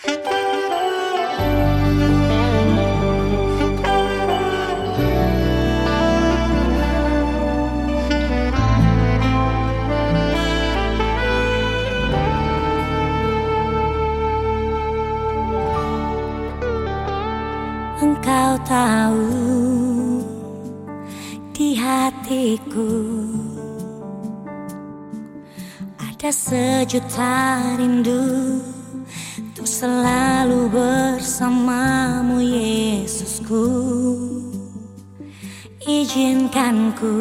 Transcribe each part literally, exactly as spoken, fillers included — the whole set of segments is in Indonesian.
Engkau tahu di hatiku ada sejuta rindu untuk selalu bersamamu, Yesusku. Izinkan ku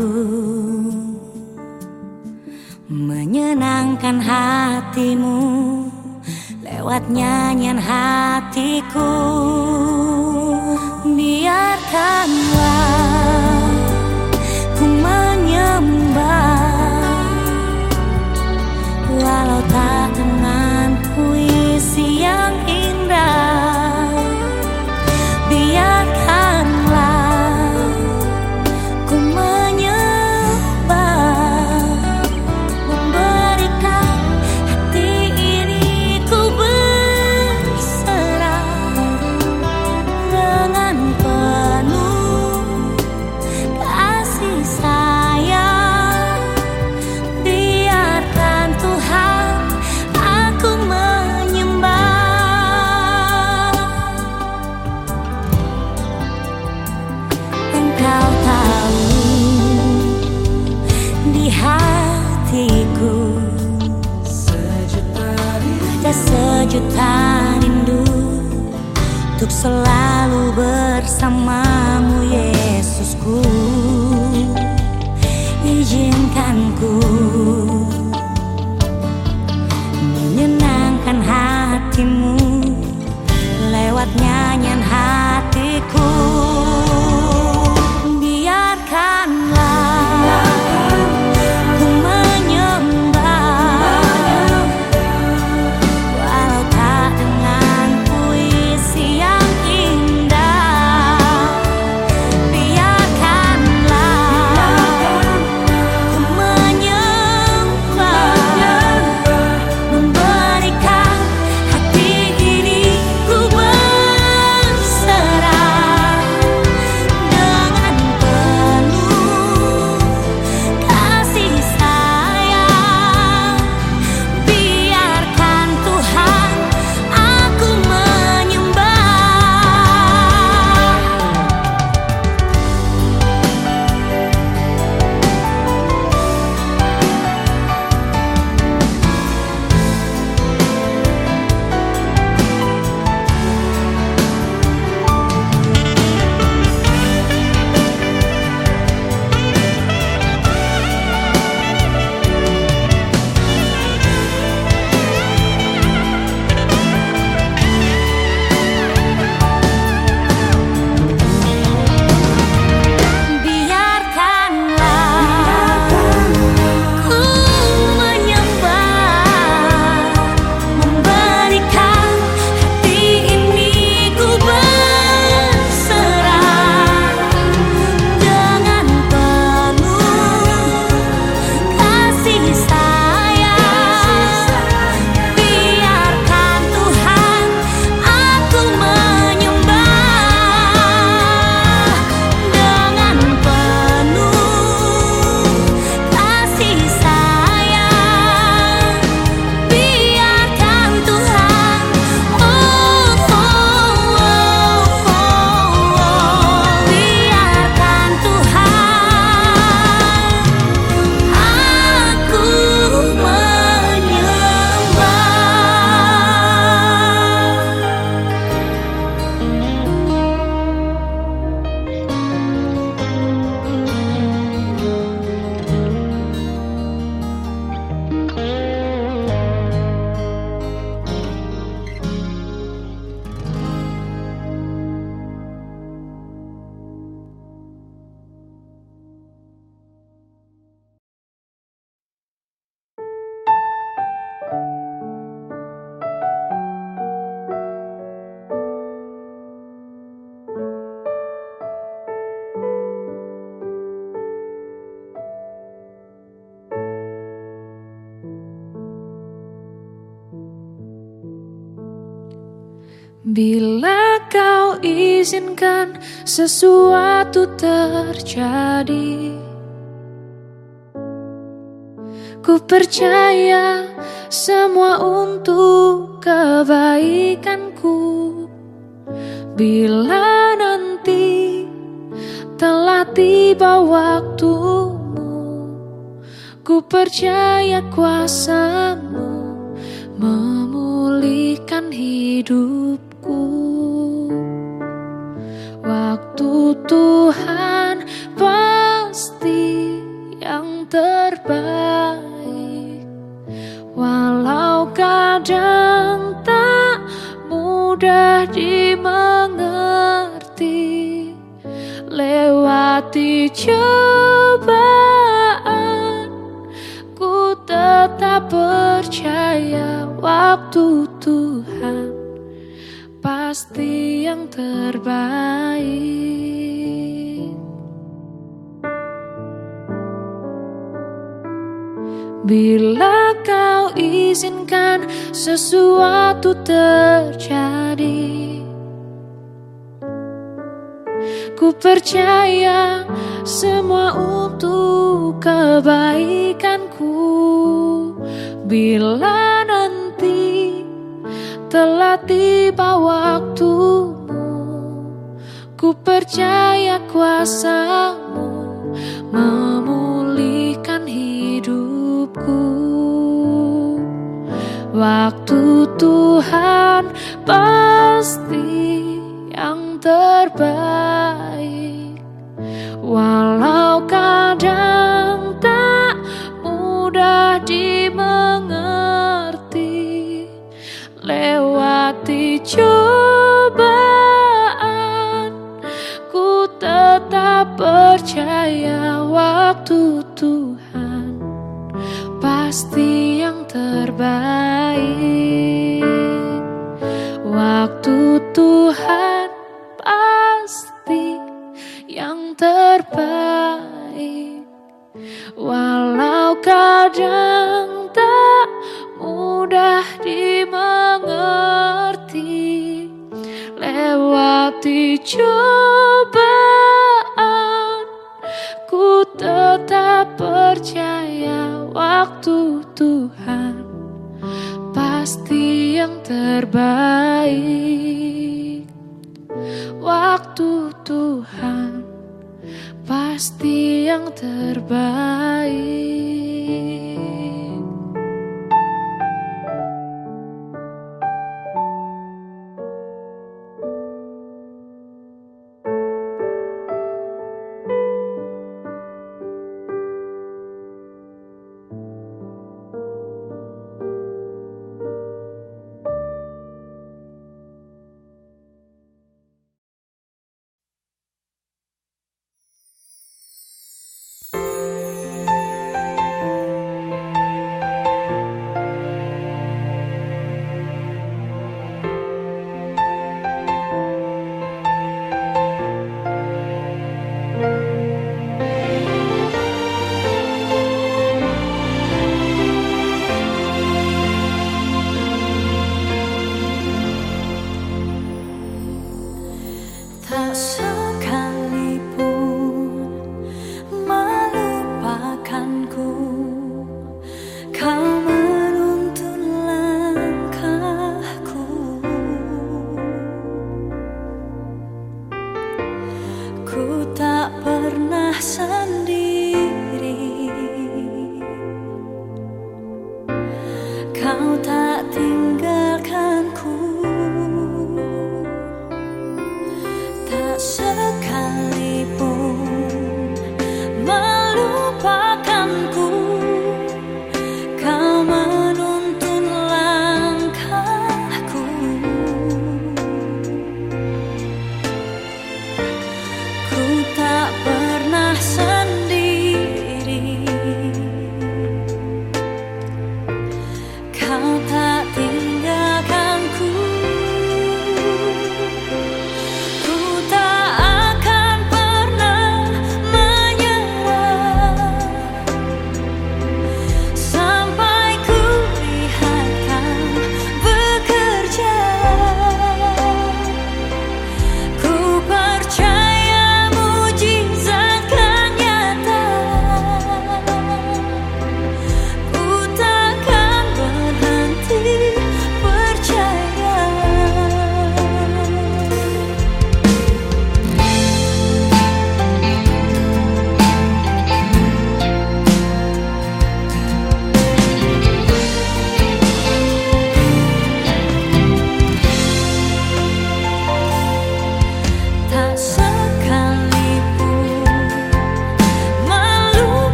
menyenangkan hatimu lewat nyanyian hatiku. Biarkanlah ku menyembah walau tak dengan puisi yang indah. Biarkanlah ku menyembah, memberikan hati ini ku berserah dengan penuh kasih sayang. Biarkan Tuhan aku menyembah. Engkau tahu di hatiku ada sejuta rindu untuk selalu bersamamu, Yesusku. Izinkan ku menyenangkan hatimu lewat nyanyian hatiku. Biarkanlah ku menyembah walau tak dengan puisi yang indah. Biarkanlah ku menyembah Bila kau izinkan sesuatu terjadi, ku percaya semua untuk kebaikanku. Bila nanti telah tiba waktumu, ku percaya kuasamu memulihkan hidupku. Waktu Tuhan pasti yang terbaik, walau kadang tak mudah dimengerti. Lewati cobaan, ku tetap percaya waktu Tuhan pasti yang terbaik. Bila kau izinkan sesuatu terjadi, ku percaya semua untuk kebaikanku. Bila nanti telah tiba waktumu, ku percaya kuasamu memulihkan hidupku. Waktu Tuhan pasti yang terbaik, walau kadang tak mudah dimengerti. Lewati cobaan, ku tetap percaya waktu Tuhan pasti yang terbaik. Waktu Tuhan pasti yang terbaik, walau kadang tak mudah dimengerti. Lewati cobaan, ku tetap percaya waktu Tuhan pasti yang terbaik. Waktu Tuhan pasti yang terbaik.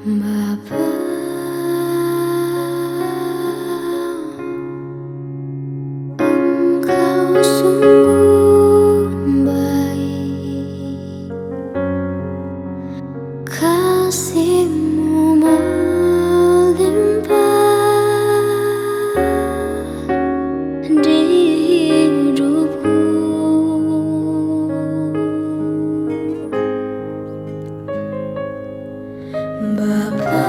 Bapa, Engkau sungguh baik, kasih-Mu melimpah di hidupku. Bapa,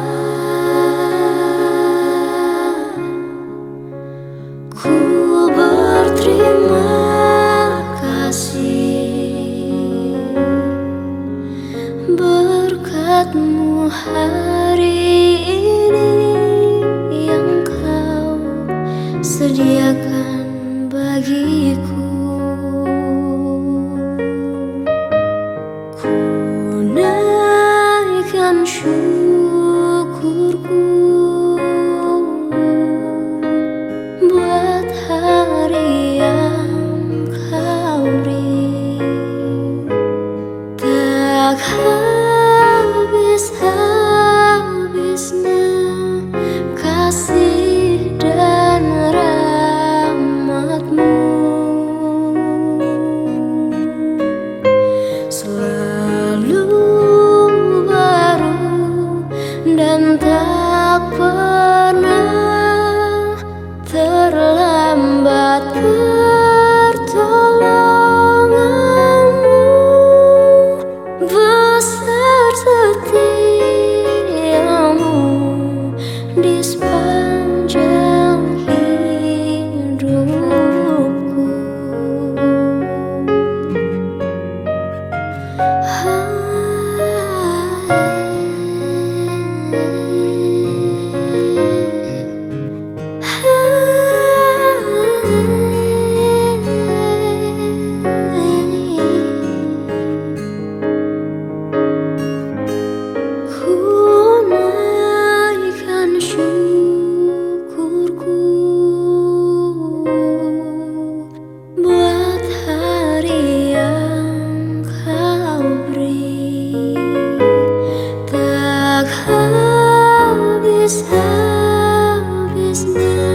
ku berterima kasih, berkat-Mu hari ini yang Kau sediakan bagiku. Ku naikkan syukurku buat hari yang Kau beri, tak habis-habisnya kasih dan rahmat-Mu. Selalu baru dan tak pernah terlambat pertolongan-Mu. Besar setia-Mu di sepanjang hidupku. Ku naikkan syukurku buat hari yang Kau beri, tak habis-habisnya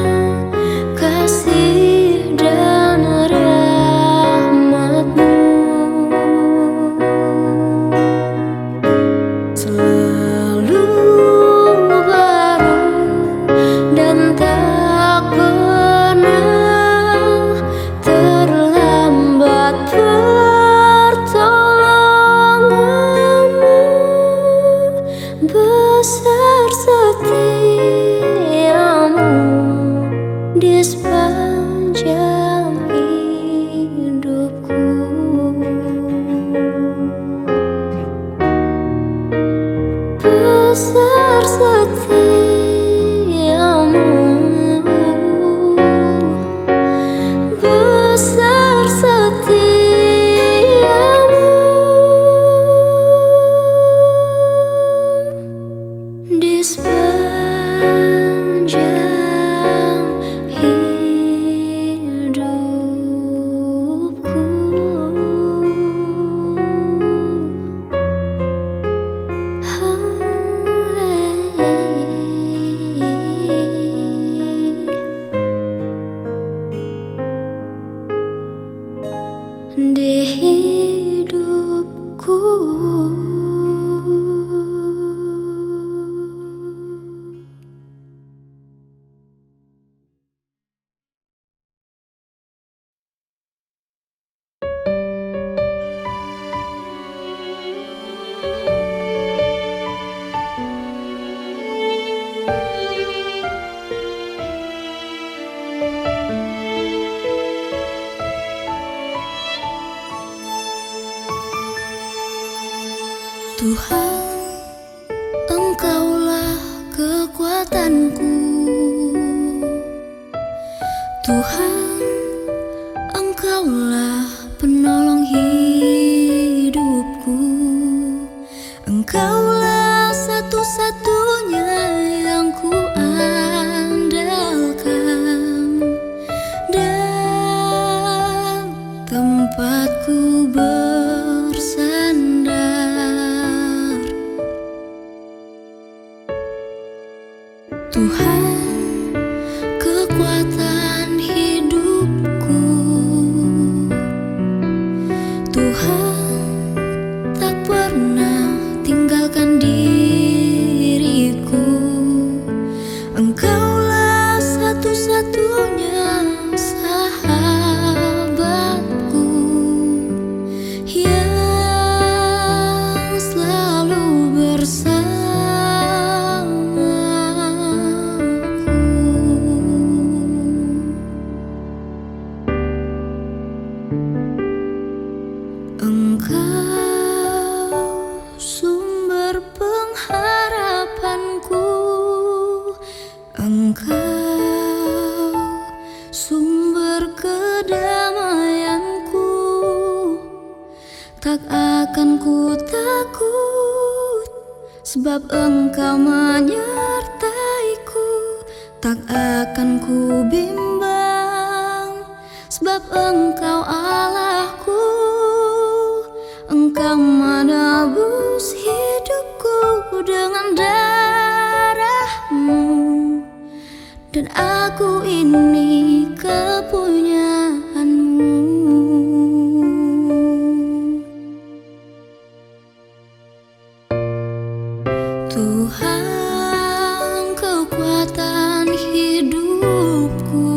kasih dan rahmat-Mu. Selalu baru dan tak pernah terlambat pertolongan-Mu. Besar setia-Mu di sepanjang hidupku. Besar setia-Mu, besar setia-Mu di sepanjang hidupku. Di hidupku. Tuhan, Engkaulah kekuatanku. Tuhan, Engkaulah penolong hidupku. Engkaulah satu-satunya yang ku andalkan dan tempatku bersandar. Tuhan, kekuatan hidupku. Tuhan tak pernah tinggalkan diriku. Engkaulah satu-satunya sahabatku yang selalu bersamaku. Engkau sumber pengharapanku, Engkau sumber kedamaianku. Tak akan ku takut, sebab Engkau menyertaiku. Tak akan ku bimbang, sebab Engkau Allahku. Engkau menebus hidupku dengan darah-Mu, dan aku ini kepunyaan-Mu. Tuhan, kekuatan hidupku.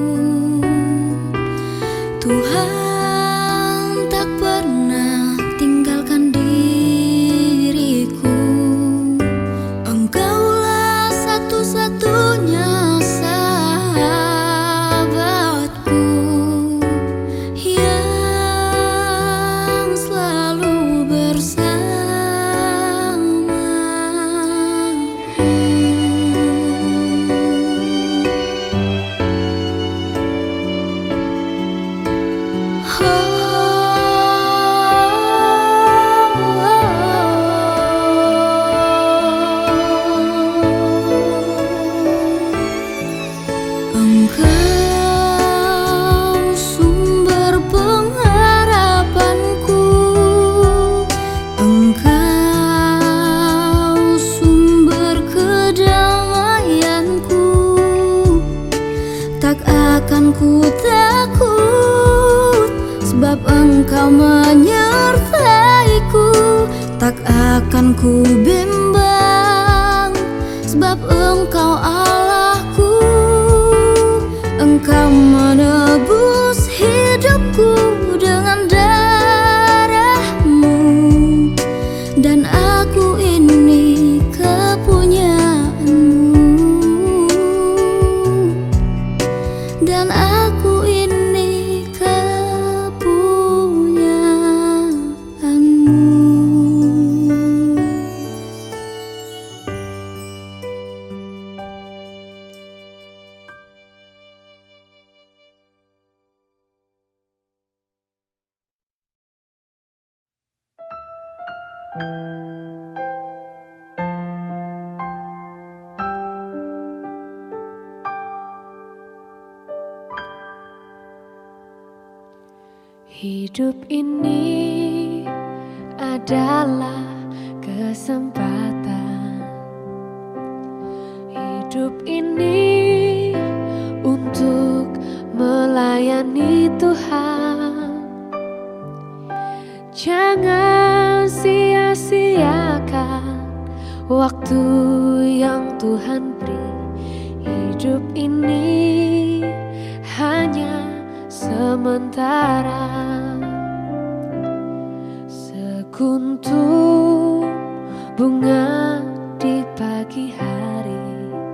Tuhan tak pernah tinggalkan diriku. Engkaulah satu-satunya sahabatku yang selalu bersamaku. Engkau sumber pengharapanku, Engkau sumber kedamaianku. Tak akan ku takut, sebab Engkau menyertaiku. Tak akan ku bimbang, sebab Engkau Allahku. Engkau menebus hidupku dengan darah-Mu, dan aku ini kepunyaan-Mu, dan aku ini kepunyaan-Mu. Hidup ini adalah kesempatan. Hidup ini untuk melayani Tuhan. Jangan sia-siakan waktu yang Tuhan beri. Hidup ini hanya sementara. Sekuntum bunga di pagi hari,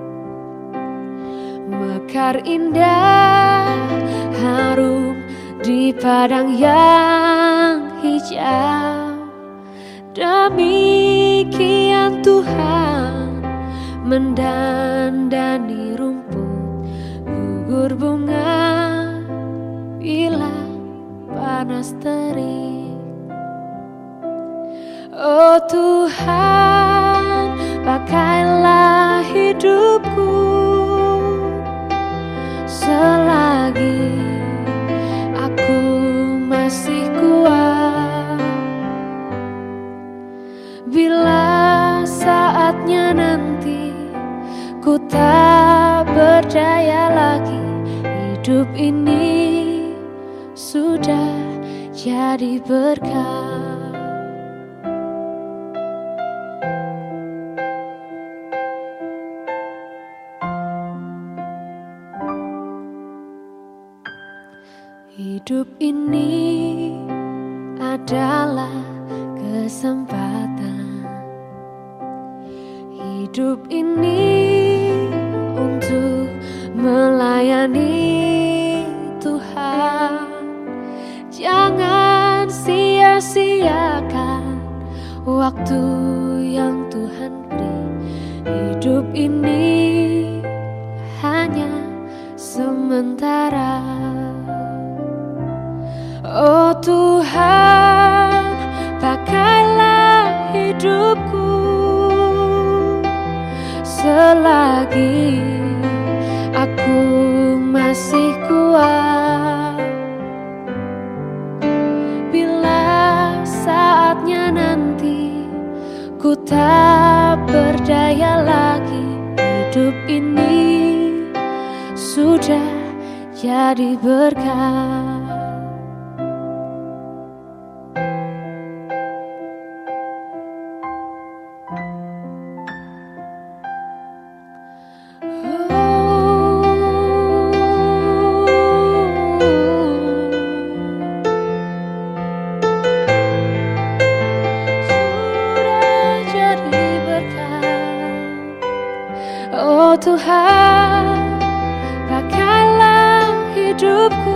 mekar indah harum di padang yang hijau. Demikian Tuhan mendandani rumput, gugur bunga bila panas terik. Oh Tuhan, pakailah hidupku selagi aku masih kuat. Bila saatnya nanti ku ku tak berdaya lagi. Hidup ini sudah jadi berkah. Hidup ini adalah kesempatan. Hidup ini untuk melayani Tuhan. Jangan sia-siakan waktu yang Tuhan beri. Hidup ini hanya sementara. Oh Tuhan, pakailah hidupku selagi aku masih kuat. Bila saatnya nanti ku tak berdaya lagi, hidup ini sudah jadi berkah. Oh Tuhan, pakailah hidupku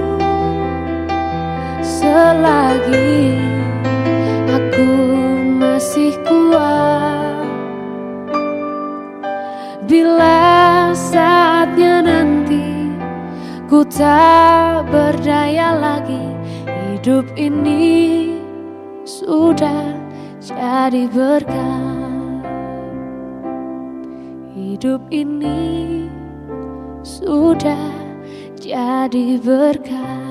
selagi aku masih kuat. Bila saatnya nanti ku tak berdaya lagi, hidup ini sudah jadi berkah. Hidup ini sudah jadi berkah.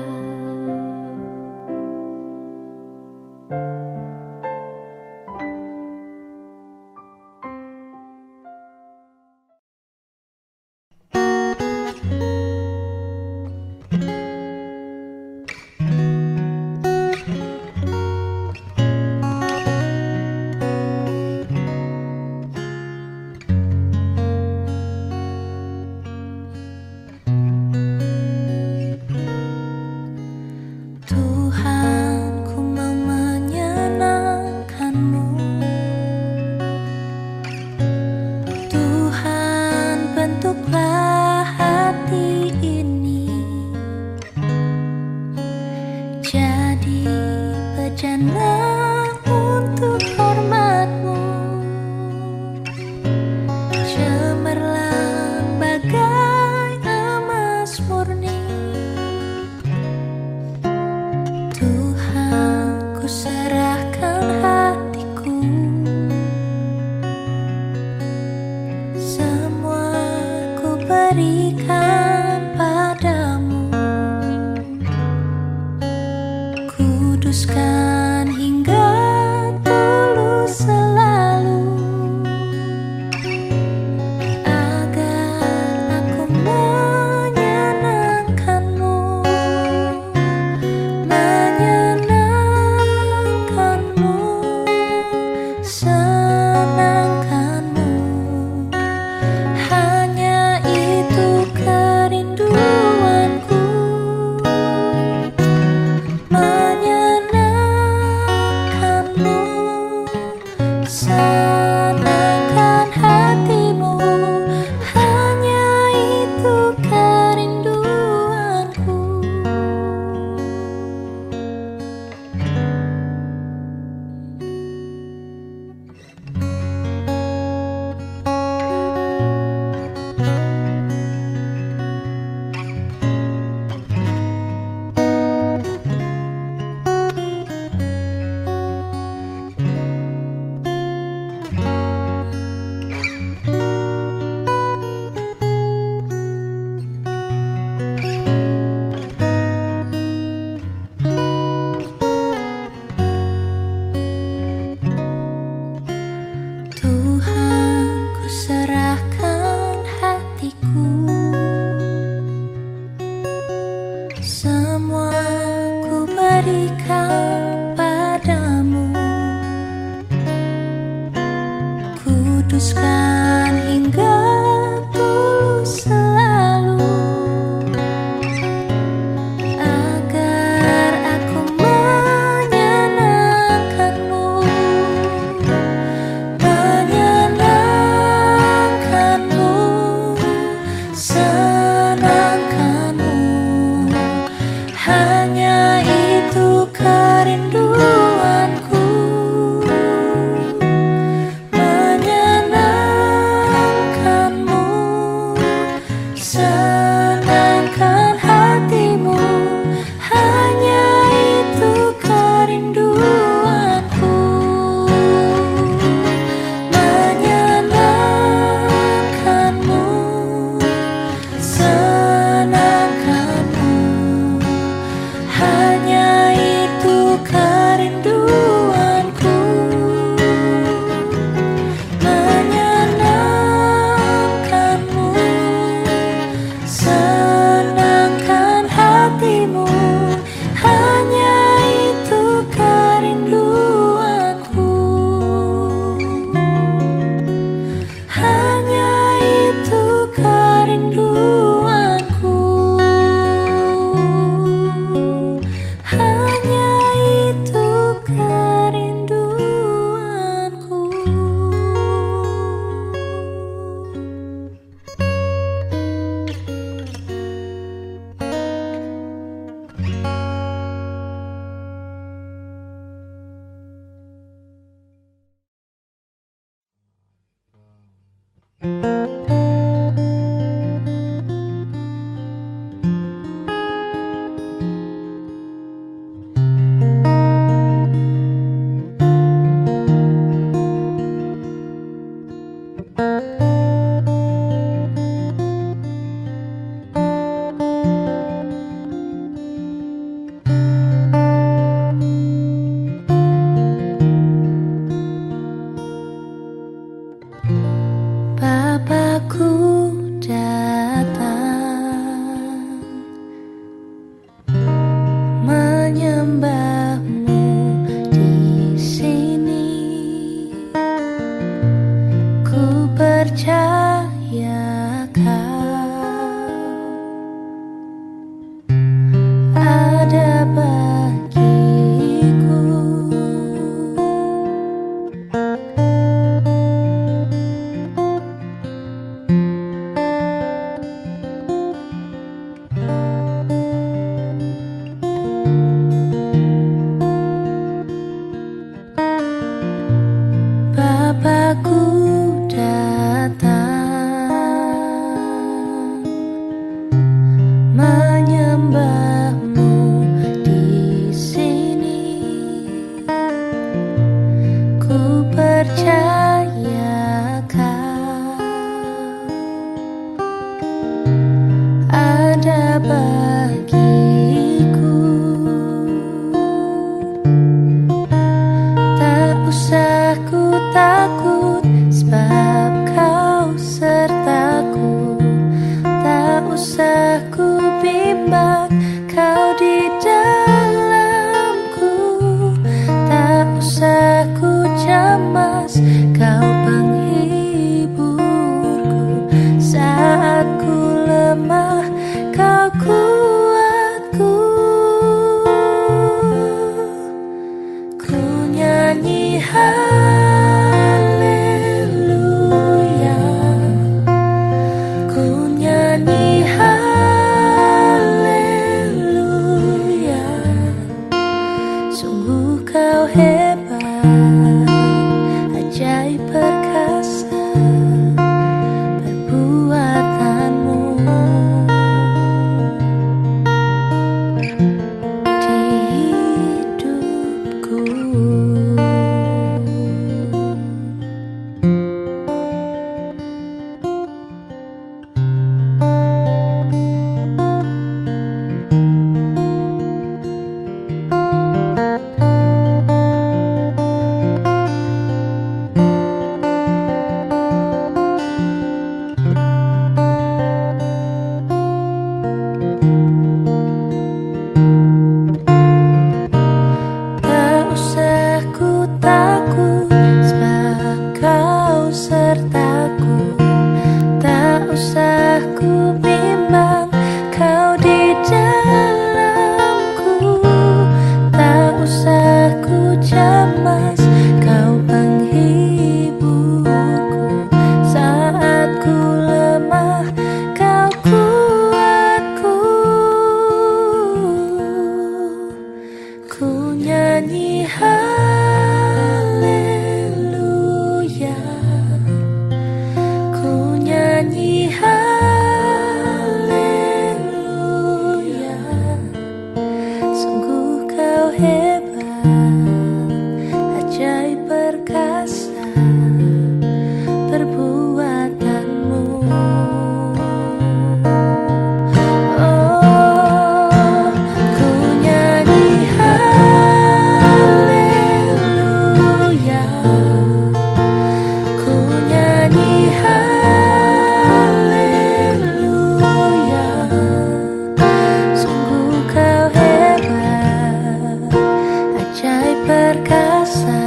putuskan hingga tulus selalu agar aku menyenangkanmu, menyenangkanmu, senangkanmu. Hanya itu kerinduanku, menyenangkanmu, senangkan hatimu. Hanya itu kerinduanku, menyenangkanmu, senangkanmu. Hanya itu kerinduanku, menyenangkanmu, senangkan hatimu. Hanya itu kerinduanku, hanya itu kerinduanku, hanya itu kerinduanku. Bapakku datang menyembahmu di sini. Ku percaya kau ada bagiku. Bapakku datang sertaku. Tak usah ku bimbang, kau di dalamku. Tak usah ku cemas, kau penghiburku. Saat ku lemah, kau kuatku. Ku nyanyi haleluya, ku nyanyi haleluya. Sungguh kau hebat, ajaib perkasa perbuatanmu. Oh, ku nyanyi haleluya, ku nyanyi haleluya. Sungguh kau hebat, ajaib perkasa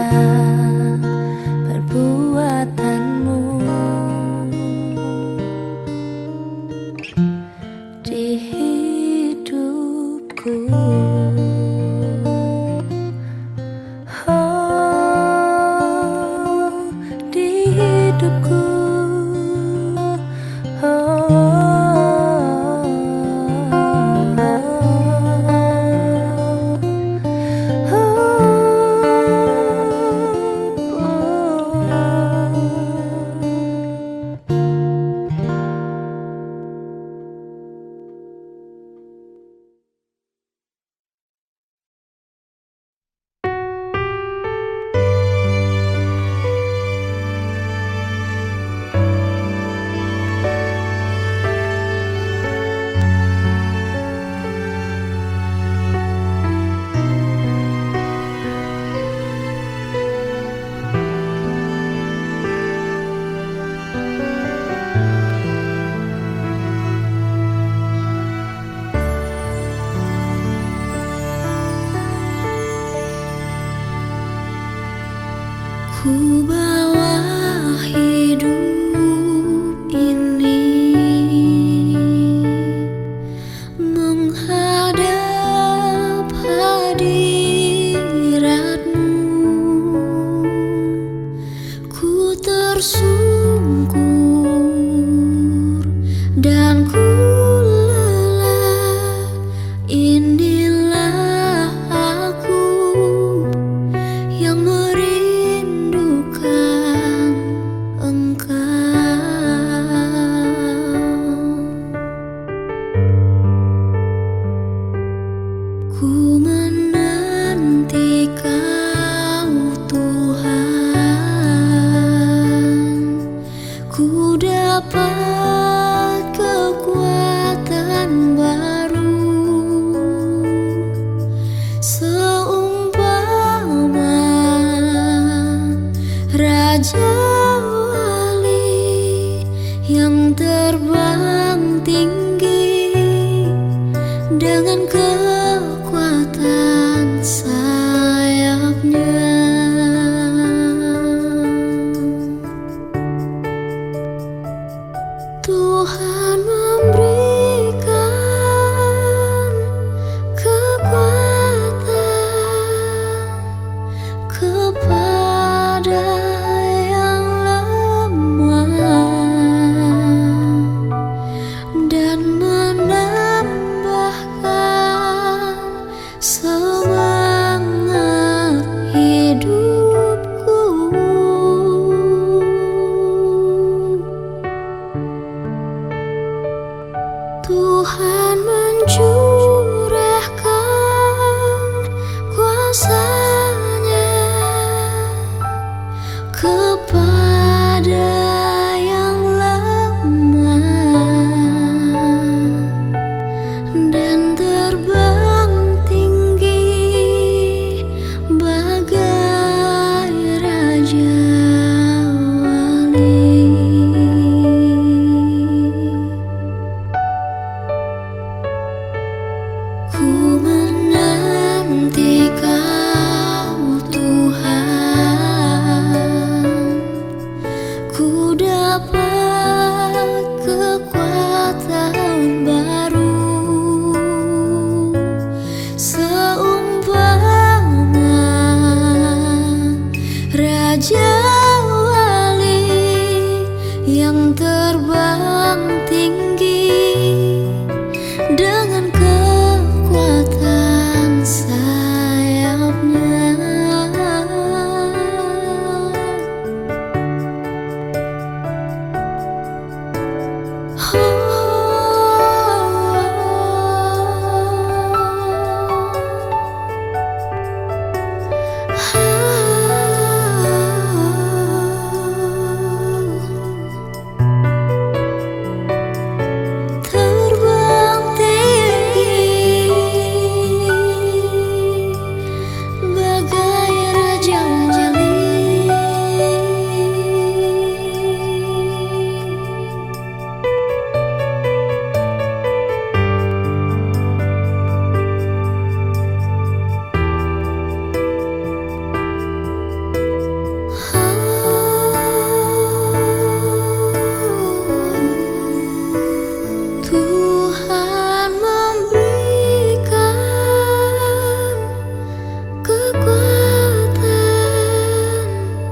perbuatanmu. Di hidupku, oh, di hidupku, ku bawa hidup ini menghadap hadiratmu. Ku tersungkur dan ku lelah. Inilah aku yang merindukan Engkau. Ku menanti Kau Tuhan, ku dapat kekuatan baru, seumpama Raja Wali yang terbang tinggi dengan kekuatan sayapnya. Tuhan memberikan kekuatan kepada yang lemah dan menambahkan semangat hidupku. Tuhan mencurahkan kuasa-Nya kepada yang lemah dan terbang tinggi bagai Raja Wali. ku dapat kekuatan baru, seumpama Raja Wali yang terbang tinggi dengan kekuatan sayapnya. Terbang tinggi bagai Raja Wali, Tuhan memberikan kekuatan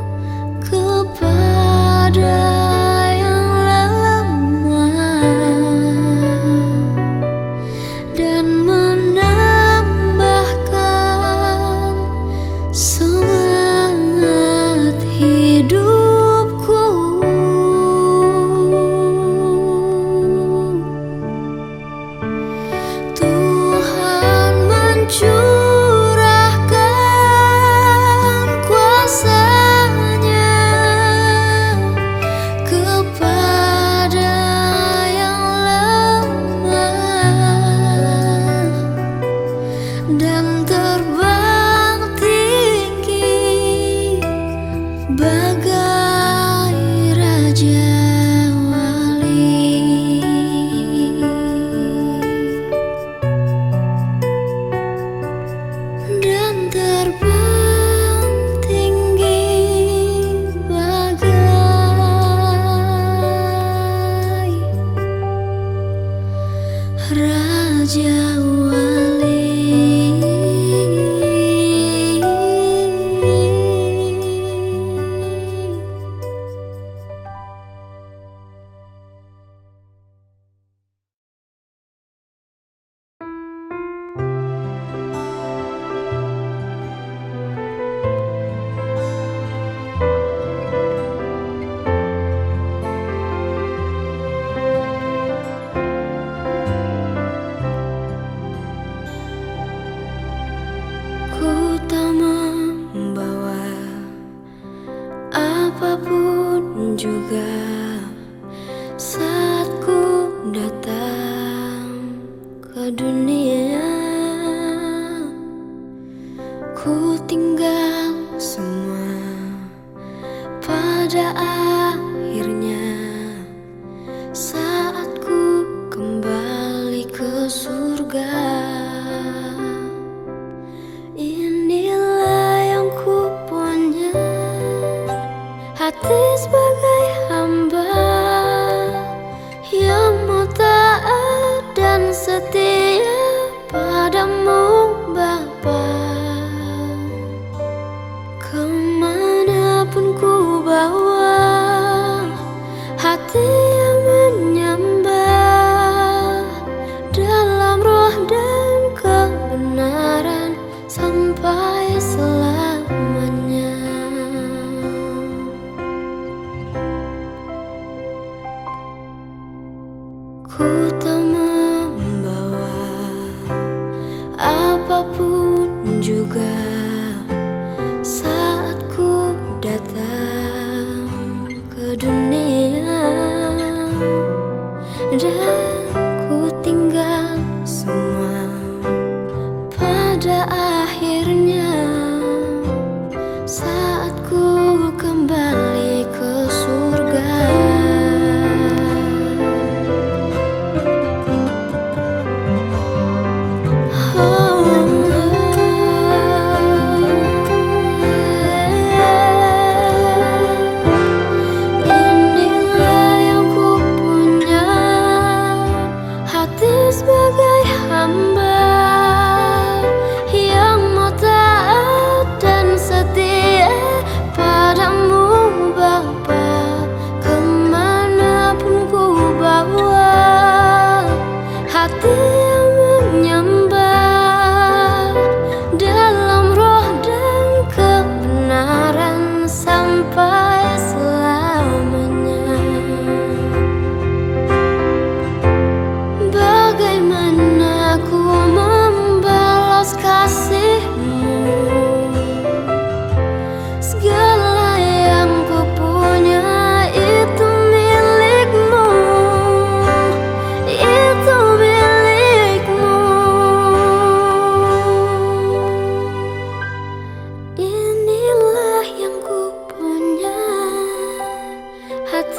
kepada yang lemah dan menambahkan semangat hidupku. Tuhan mencurahkan kuasa-Nya kepada yang lemah dan terbang tinggi bagai Raja Wali. Dan terbang tinggi bagai Raja Wali. Ku tak membawa apapun juga saat ku datang ke dunia. Ku tinggal semua pada akhirnya saat ku kembali ke surga. Inilah yang ku punya, hati sebagai hamba yang mau taat dan setia padamu Bapa. Kemanapun ku bawa hati yang menyembah dalam roh dan kebenaran sampai selamanya. Ku tak membawa apapun juga saat ku datang ke dunia, dan ku tinggal semua pada akhirnya saat ku kembali ke surga. Inilah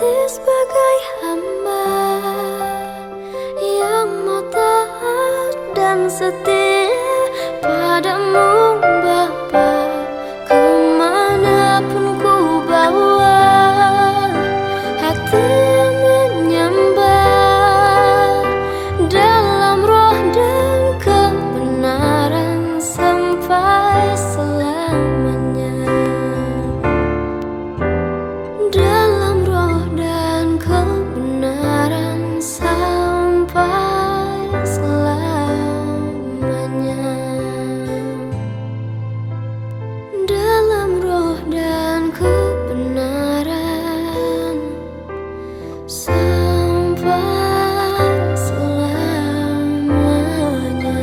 hati sebagai hamba yang mau taat dan setia padamu Bapa, kemanapun ku bawa hati yang menyembah dalam roh dan kebenaran sampai selamanya. Dalam roh dan kebenaran sampai selamanya. Dalam roh dan kebenaran sampai selamanya.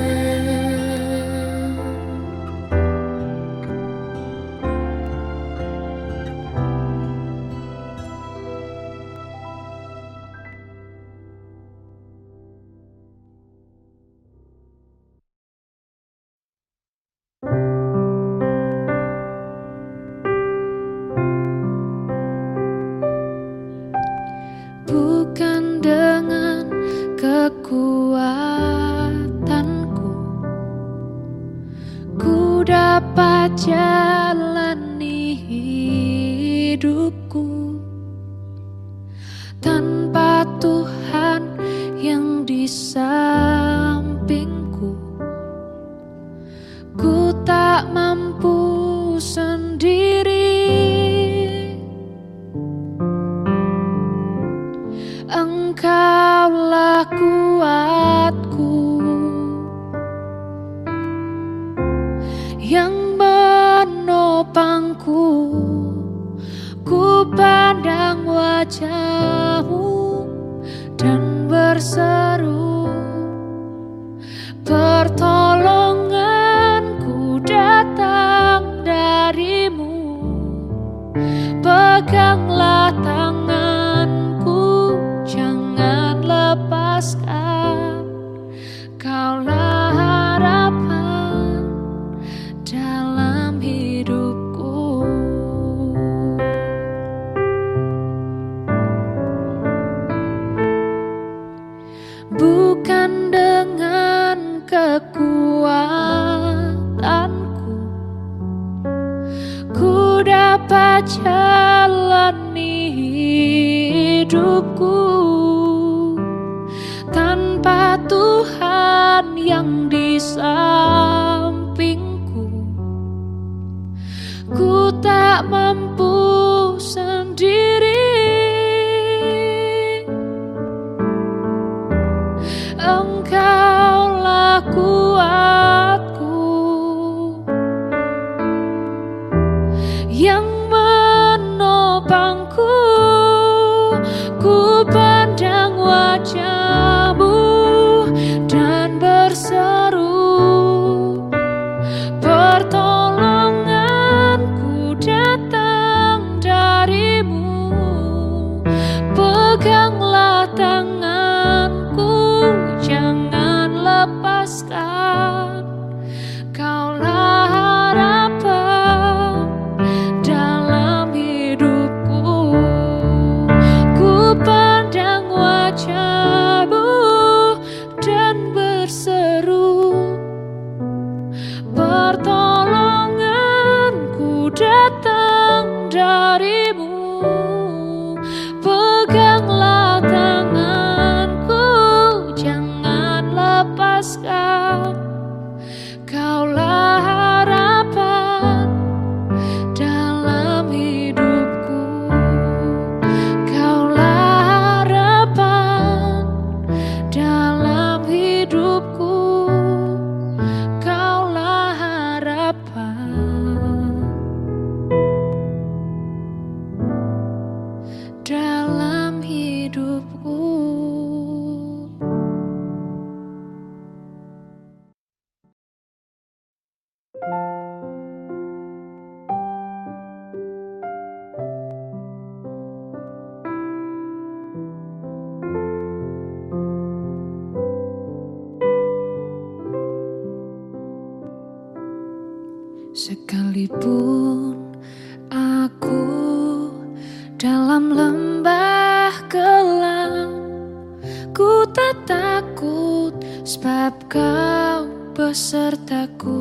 Bukan dengan kekuatanku ku dapat jalani hidupku tanpa Tuhan yang di sampingku. Ku tak mampu sendiri. Engkaulah kuatku yang menopangku. Ku pandang wajah-Mu dan berseru, pertolonganku datang dari-Mu. Peganglah tanganku, jangan lepaskan. Kaulah harapan dalam hidupku. Bukan dengan kekuatanku ku dapat jalani hidupku tanpa Tuhan yang di sampingku. Ku tak mampu sendiri. Engkaulah kuatku yang menopangku. Ku pandang wajah-Mu dan berseru, pertolonganku datang dari-Mu. Peganglah tanganku, jangan lepaskan. Kaulah harapan dalam hidupku. Ku pandang wajah-Mu dan berseru, pertolonganku datang dari-Mu. Peganglah tanganku, jangan lepaskan. Kaulah harapan dalam hidupku. Kaulah harapan dalam hidupku. Kaulah harapan dalam hidupku. Sekalipun aku dalam lembah sebab Kau besertaku.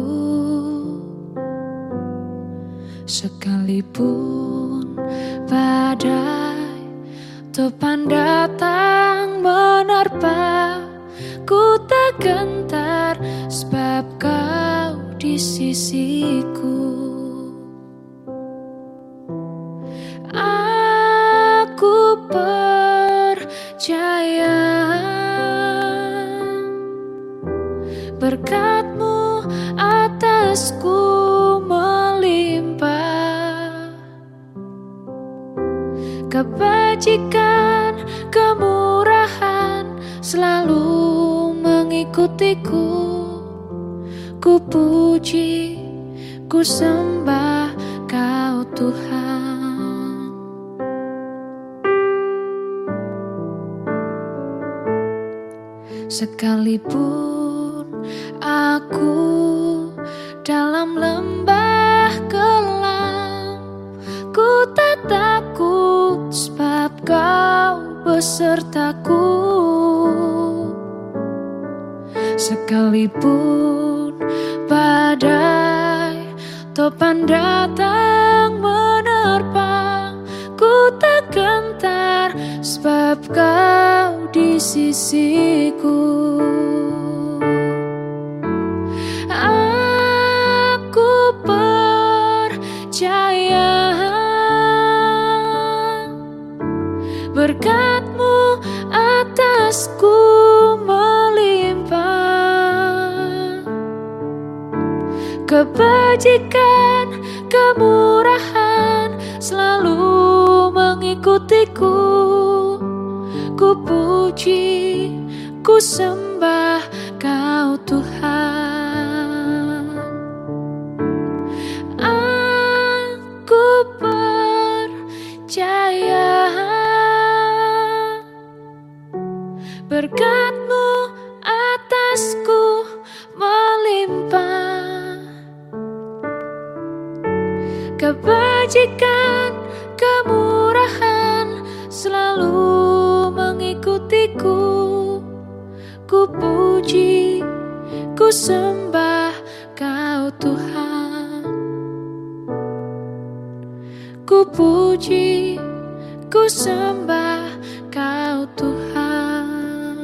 Sekalipun badai topan datang menerpa, ku tak gentar sebab Kau di sisiku. Aku percaya berkat-Mu atasku melimpah, kebajikan, kemurahan selalu mengikutiku. Ku puji, ku sembah Kau Tuhan. Sekalipun aku dalam lembah kelam, ku tak takut sebab Kau besertaku. Sekalipun badai topan datang menerpa, ku tak gentar sebab Kau di sisiku. Aku percaya berkat-Mu atasku melimpah, kebajikan, kemurahan selalu mengikutiku. Ku puji, ku sembah Kau Tuhan. Aku percaya berkat-Mu atasku melimpah, kebajikan, kemurahan selalu mengikutiku. Ku puji, ku sembah Kau Tuhan. Ku puji, ku sembah Kau Tuhan.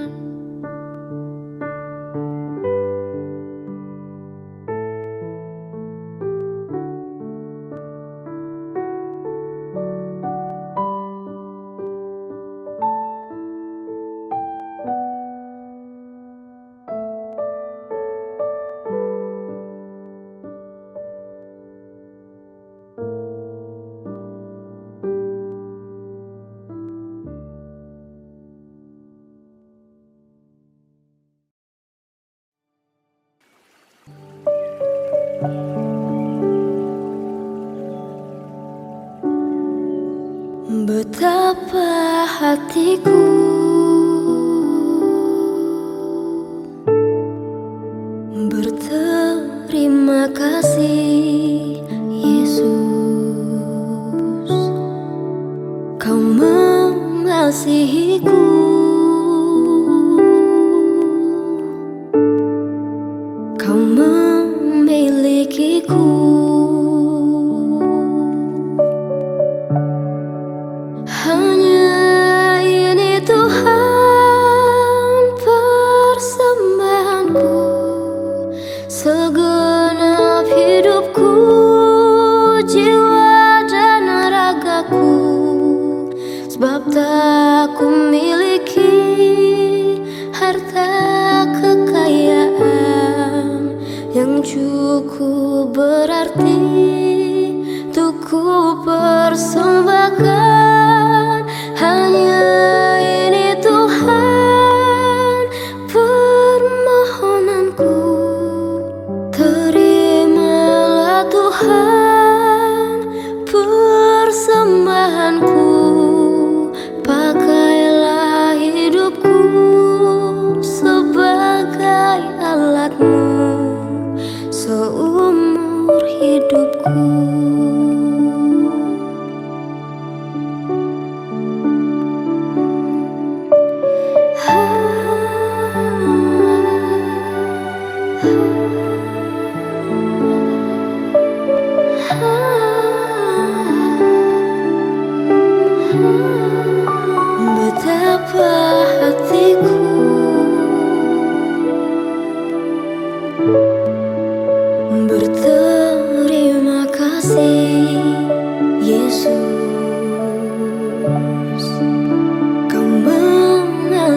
Betapa hatiku berterima kasih, Yesus. Kau mengasihiku, Kau memilikiku. Hanya ini Tuhan persembahanku, segenap hidupku, jiwa dan ragaku, sebab tak ku miliki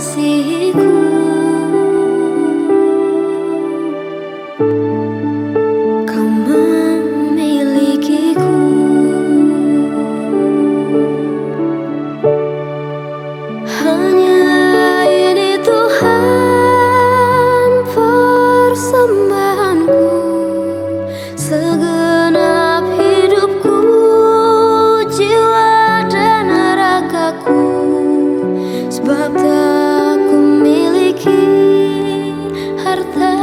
kekasihku. Kau memilikiku. Hanya ini Tuhan persembahanku, segenap hidupku, jiwa dan ragaku. Sebab tak ku miliki harta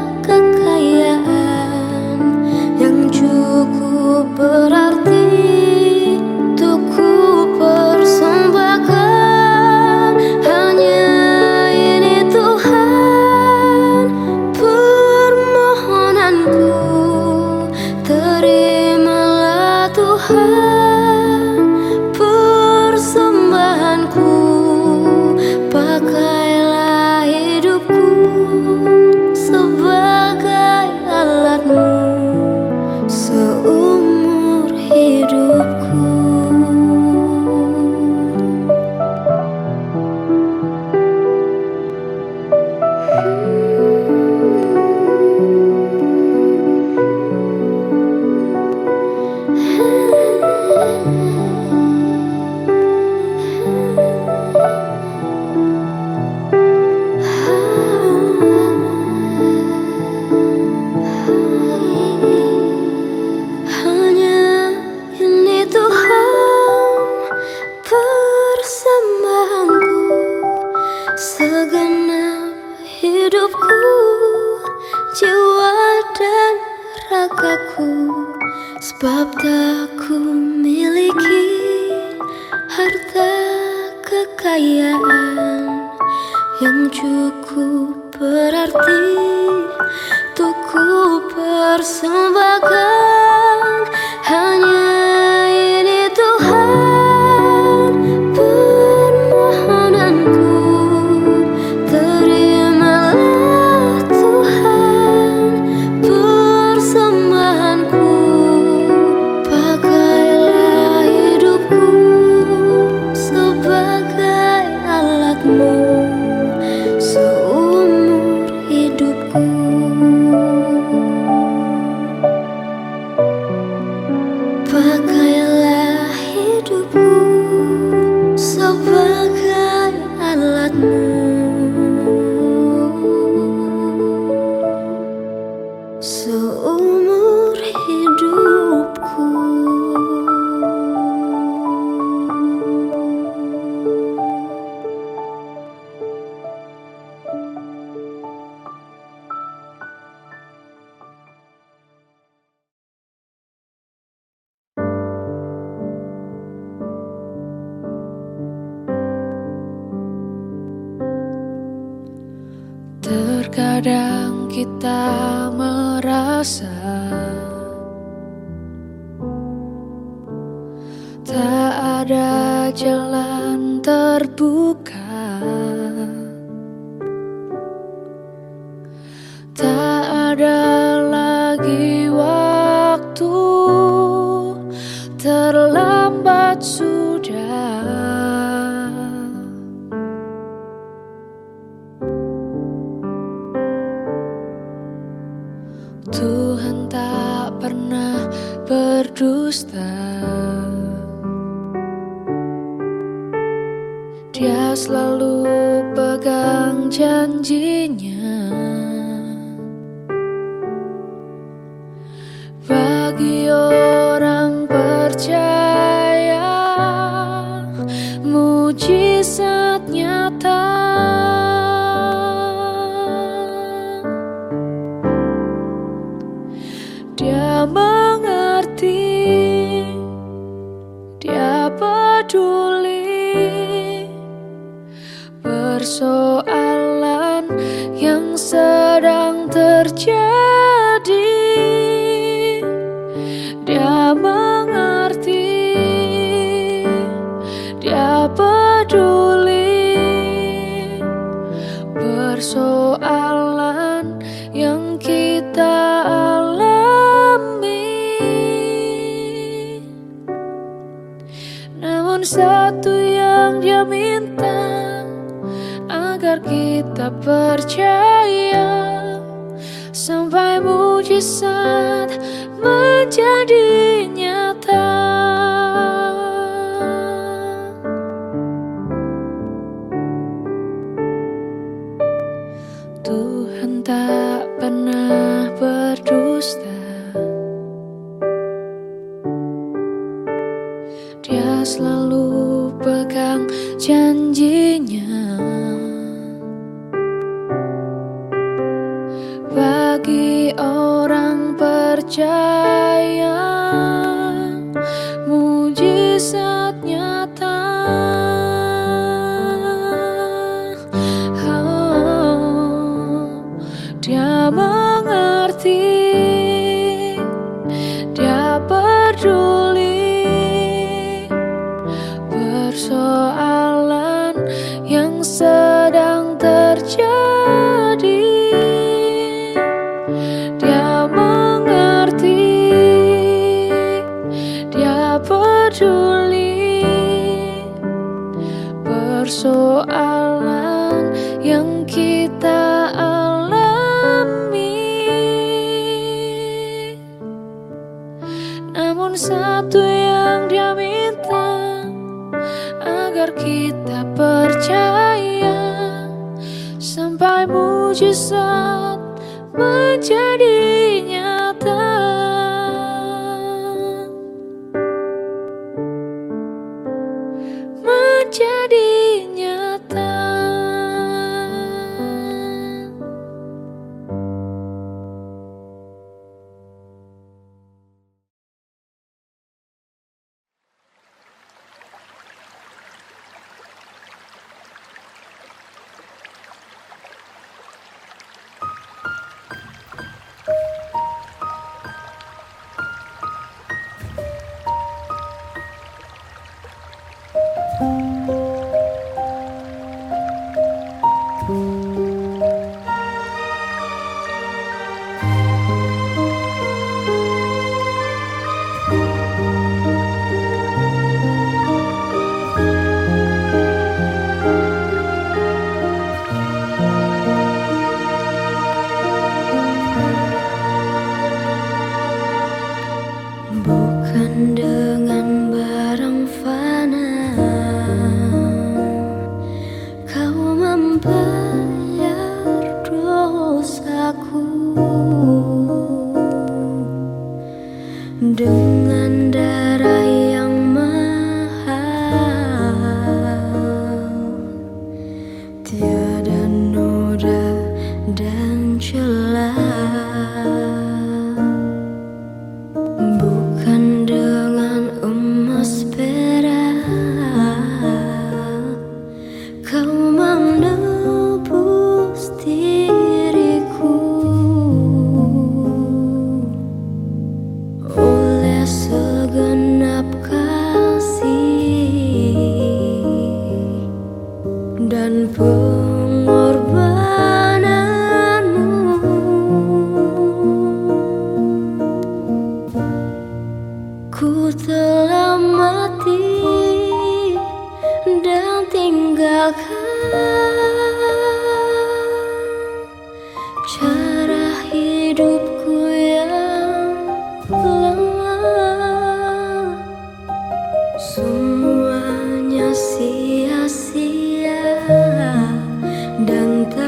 kekayaan yang cukup berarti untuk ku persembahkan. Hanya ini Tuhan permohonanku, terimalah Tuhan persembahanku. Pakailah hidupku sebagai alatmu seumur hidupku. Hanya ini Tuhan persembahanku, segenap hidupku, jiwa dan ragaku. Sebab tak ku miliki harta kekayaan yang cukup berarti untuk ku persembahkan. Hanya ini Tuhan permohonanku, terimalah Tuhan persembahanku. Pakailah hidupku sebagai alatmu seumur hidupku. Pakailah hidupku sebagai alatmu seumur hidupku. Terkadang kita merasa tak ada jalan terbuka, tak ada lagi waktu, terlambat sudah. Tuhan tak pernah berdusta, Dia selalu pegang janjinya. Bagi orang percaya, mujizat nyata. Dia mengerti, Dia peduli persoalan yang sedang terjadi. Dia mengerti, Dia peduli persoalan yang kita alami. Namun satu yang Dia minta, agar agar kita percaya sampai mujizat menjadi nyata. Tuhan tak pernah berdusta, Dia selalu pegang janjinya. Bagi orang percaya, mujizat nyata. Oh, Dia mengerti, Dia peduli persoalan yang sedang terjadi. Dia mengerti, Dia peduli persoalan yang kita alami. Namun satu yang Dia minta, agar kita percaya sampai mujizat menjadi nyata. Menjadi nyata. Bukan dengan barang fana Kau membayar dosaku, dengan darah yang mahal, tiada noda dan celah. Bukan dengan emas perak Kau menebus diriku, oleh segenap kasih dan pengorbananmu. Ku telah mati dan tinggalkan cara hidupku yang lama. Semuanya sia-sia dan tak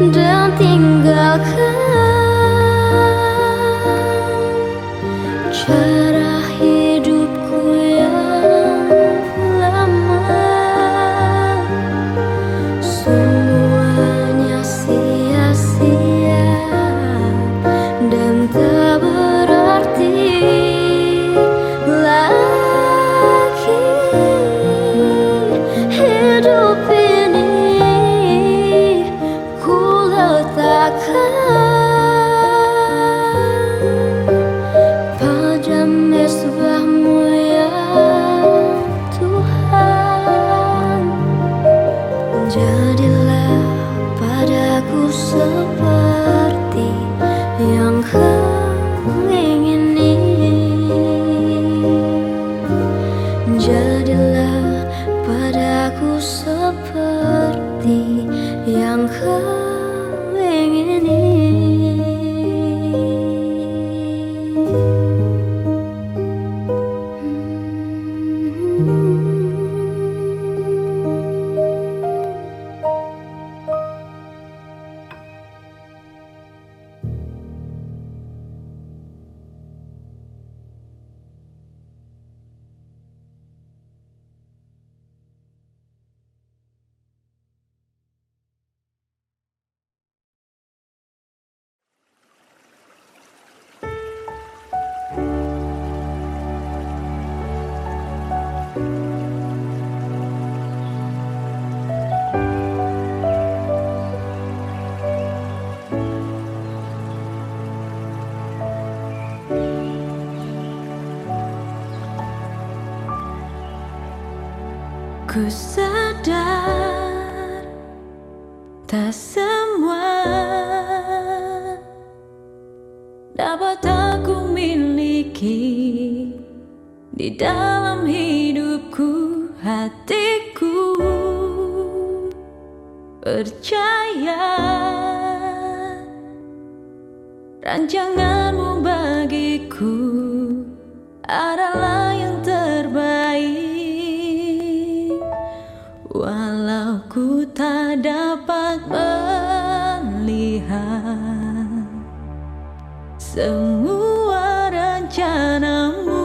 dan tinggalkan cara hidupku yang lama. Semuanya sia-sia dan tak berarti lagi. Hidup ini ku letakkan pada mesbah-Mu ya Tuhan. Jadilah padaku seperti yang Kau ingini. Jadilah padaku seperti yang Kau ingini. Ku sadar tak semua dapat aku miliki di dalam hidupku. Hatiku percaya rancangan-Mu bagiku adalah yang terbaik. Walau ku tak dapat melihat semua rencana-Mu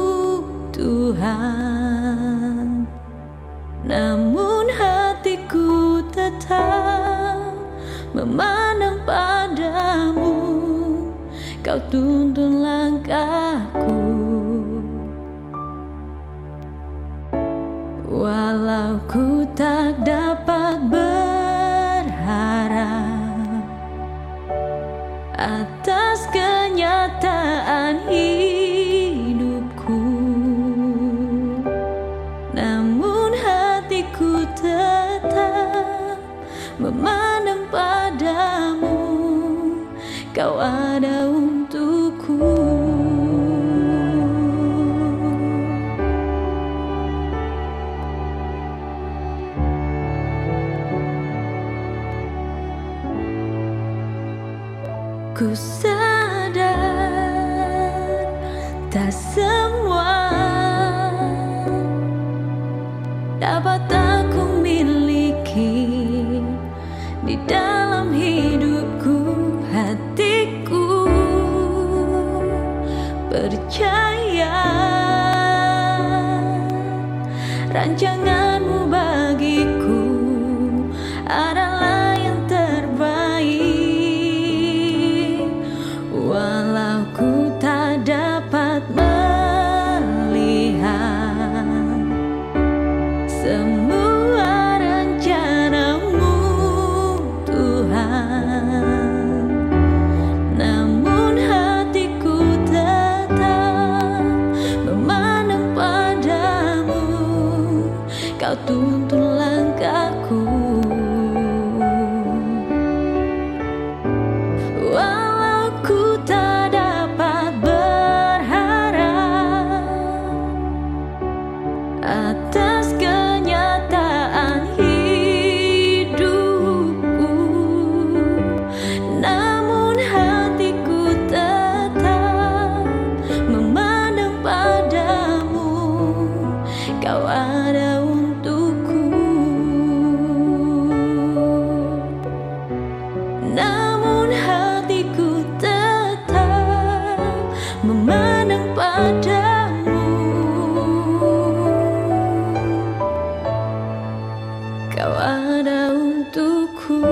Tuhan, namun hatiku tetap memandang padamu. Kau tuntun langkahku. Walau ku tak dapat berharap atas kenyataan hidupku, namun hatiku tetap memandang padamu. Kau ada untukku. Ku sadar tak semua dapat aku miliki di dalam hidupku. Hatiku percaya rancangan-Mu bagiku adalah yang terbaik. Walau ku tak dapat melihat semua rencana-Mu Tuhan, namun hatiku tetap memandang padamu. Kau namun hatiku tetap memandang padamu. Kau ada untukku.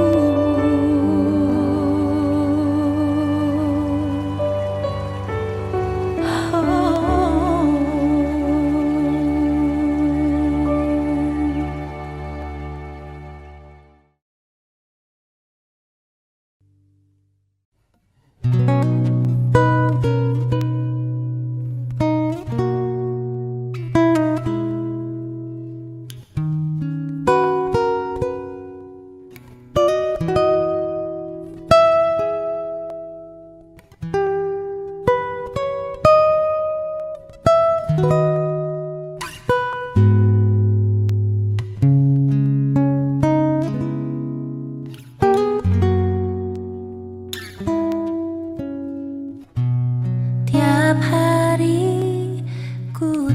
Tiap hari ku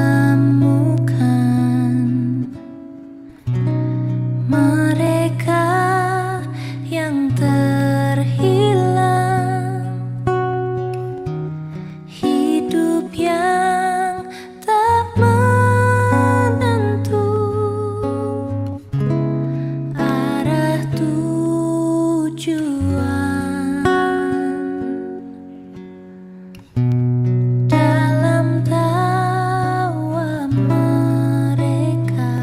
temukan mereka yang terhilang, hidup yang tak menentu, arah tujuan. Dalam tawa mereka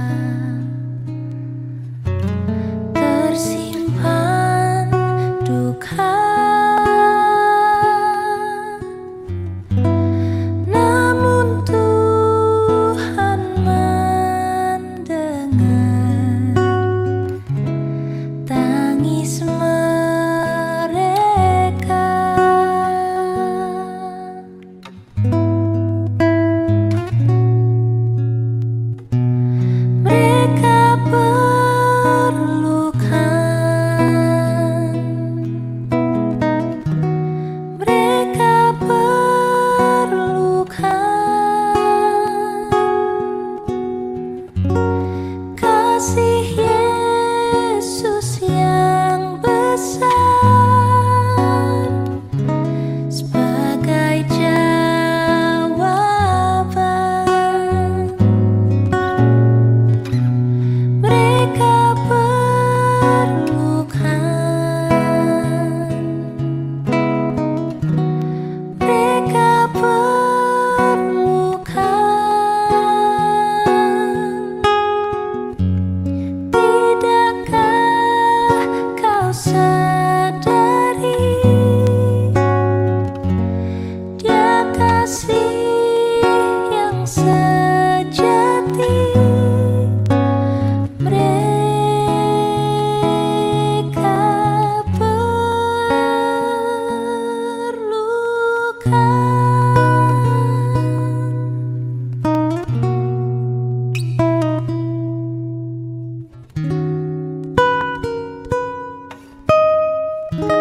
tersimpan duka, namun Tuhan mendengar tangis mereka. Mereka perlukan, mereka perlukan kasih Yesus yang besar sebagai jawaban. Mereka perlukan, mereka perlukan. Tidakkah kau sadari Dia kasih yang sejati? Mereka perlukan.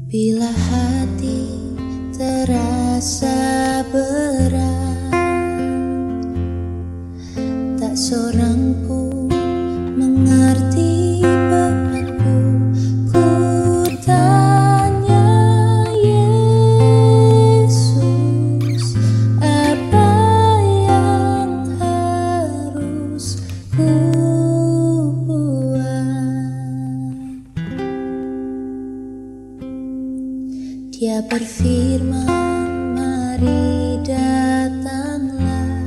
Bila hati terasa berat, tak seorang pun mengerti bebanku. Ku tanya Yesus, apa yang harus ku buat? Dia berfirman, mari datanglah.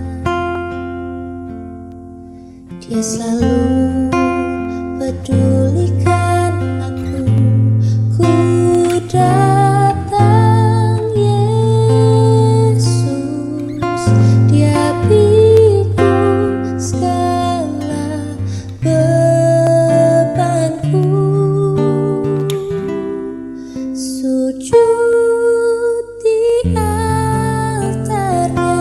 Dia selalu pedulikan aku. Ku datang Yesus, Dia pikul segala bebanku. Sujud di altarnya,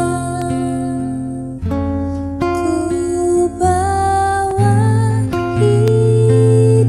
ku bawa hidup.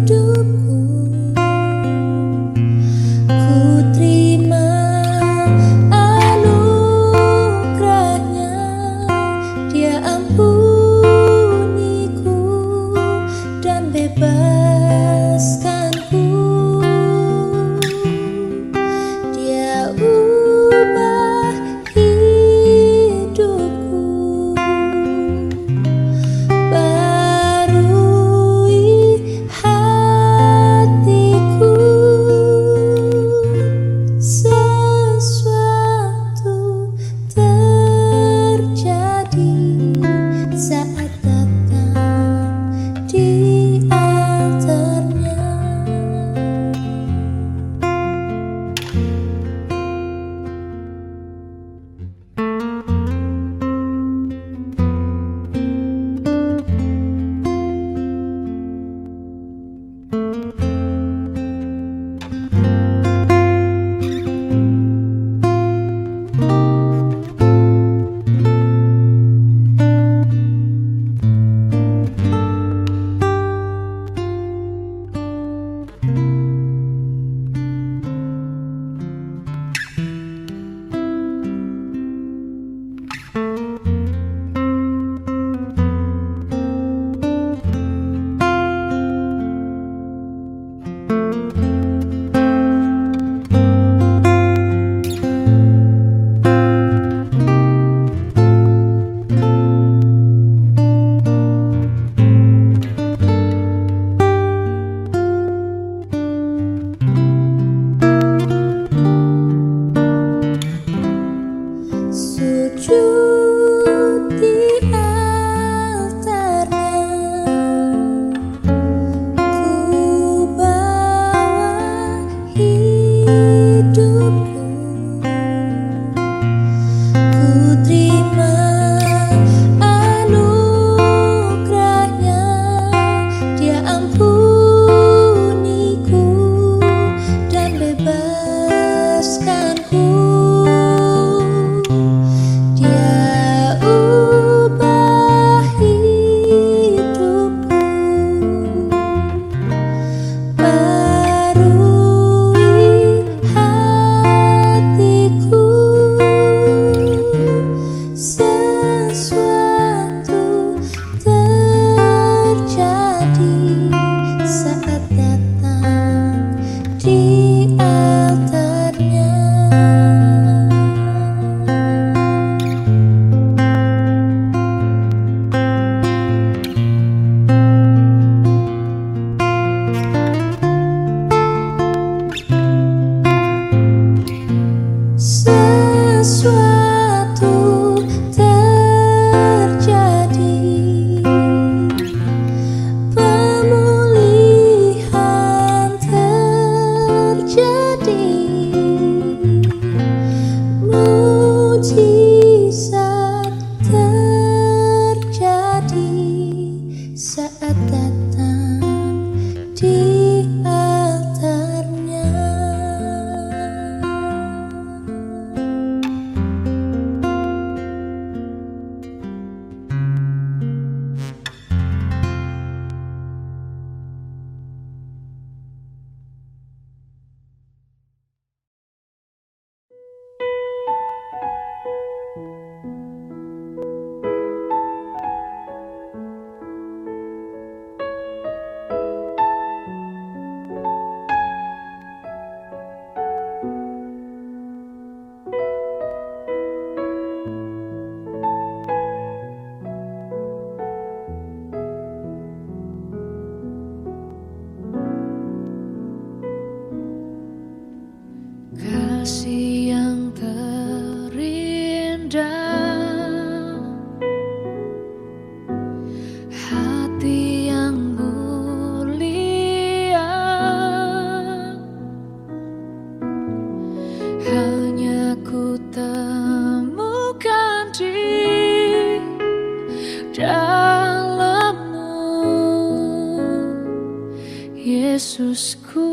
Yesusku,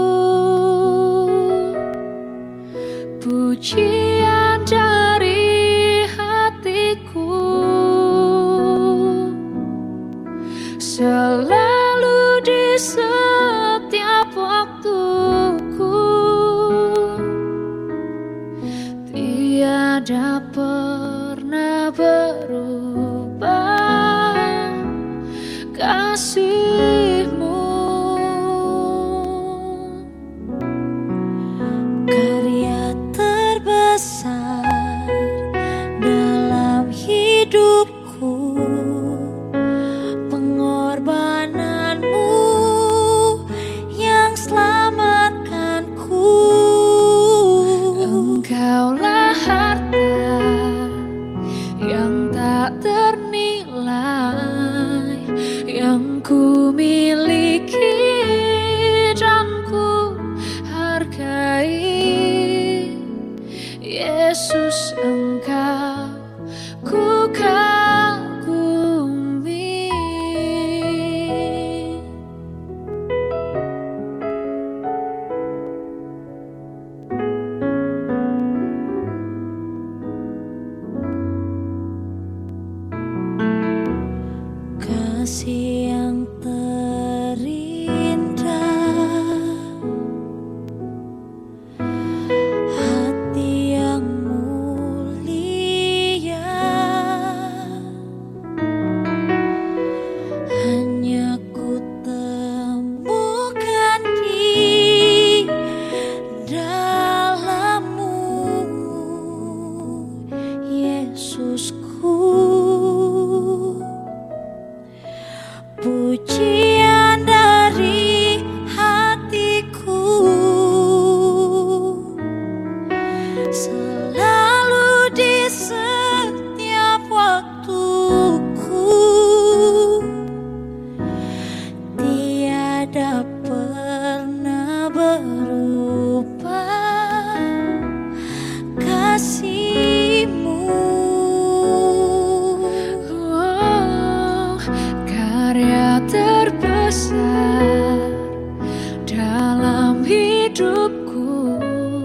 pujian dari hatiku, selalu di setiap waktuku, tiada pernah berubah kasih-Mu. Karya terbesar dalam hidupku, pengorbananmu yang selamatkanku. Engkaulah harta yang tak ternilai, yang ku miliki dan ku hargai. Yesus, Engkau ku kagumi. Kasih yang terindah, hati yang mulia, hanya ku temukan di dalam-Mu, Yesusku. Pujian dari hatiku, selalu di setiap waktuku, tiada pernah berubah kasih-Mu. Karya terbesar dalam hidupku,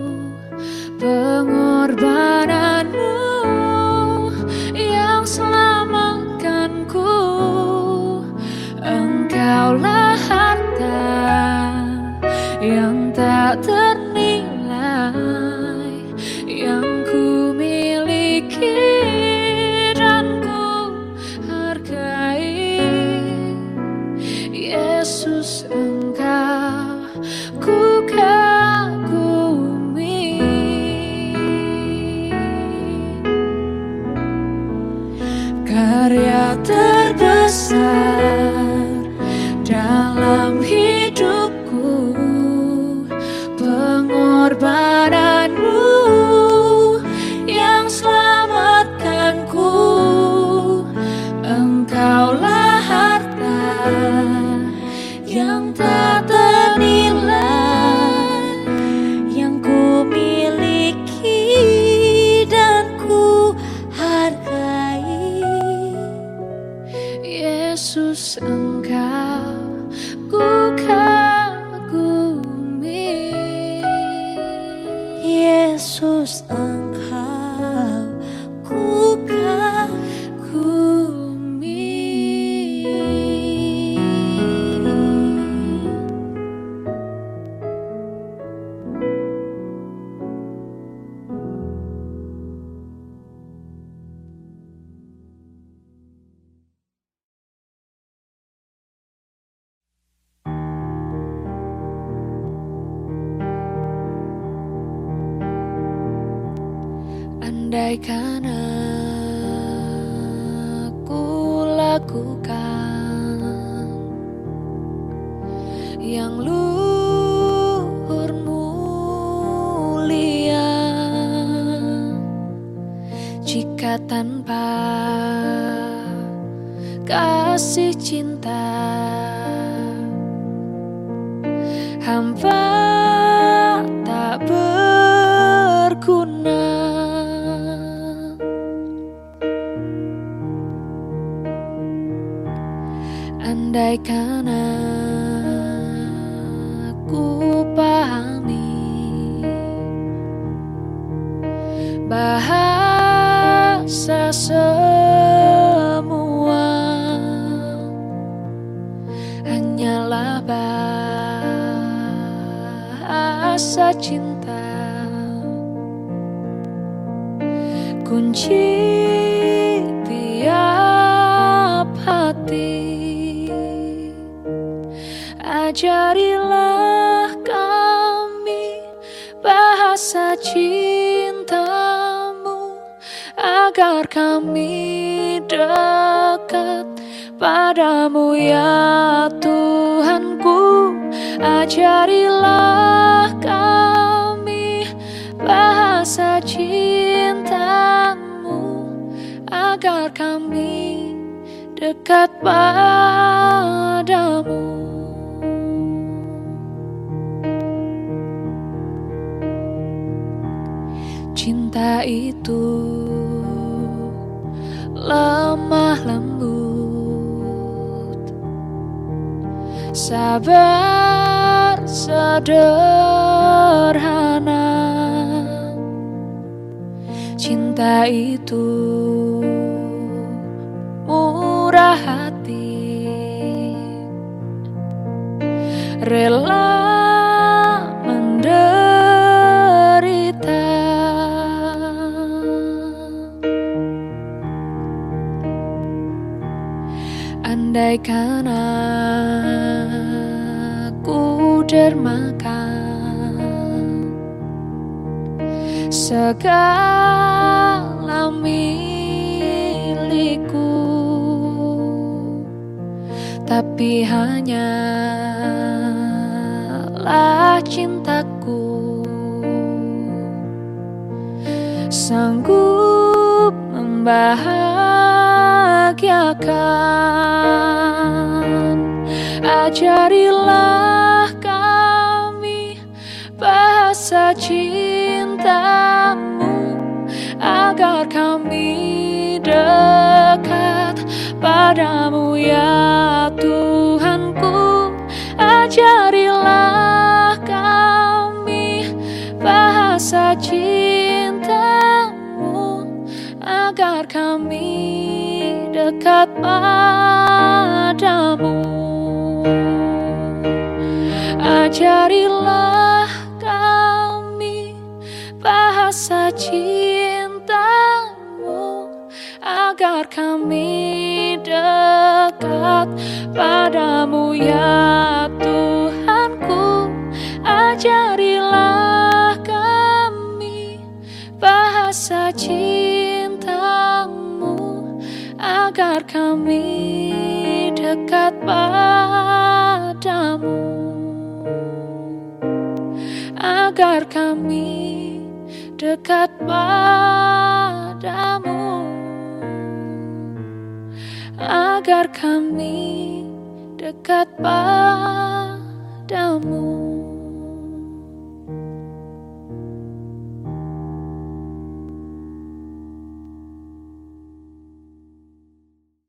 pengorbananmu yang selamatkanku. Engkaulah harta yang tak ternilai, yang ku miliki dan ku hargai. Yesus, Engkau ku kagumi. Karya terbesar dalam hidupku, pengorbananmu yang selamatkanku. Engkaulah harta yang tak ternilai, Yang ku miliki dan ku hargai. Yesus, Engkau ku kagumi. Yesus, Engkau ku kagumi. Andaikan aku lakukan yang luhur mulia, jika tanpa kasih cinta hamba tak berguna. Andaikan semua hanyalah bahasa cinta. Kunci tiap hati, ajarilah kami bahasa cintamu, agar kami dekat padamu ya Tuhanku. Ajarilah kami bahasa cintamu, agar kami dekat padamu. Cinta itu lemah lembut, sabar sederhana. Cinta itu murah hati, rela menderita. Andaikan aku dermakan segala milikku, tapi hanyalah cintaku sanggup membahagiakan. Ajarilah kami bahasa cintamu, agar kami dekat padamu ya Tuhanku. Ajarilah kami bahasa cintamu, agar kami dekat padamu. Ajarilah kami bahasa cintamu, agar kami dekat padamu ya Tuhanku. Ajarilah kami bahasa cintamu, agar kami dekat padamu, agar kami dekat padamu, agar kami dekat padamu.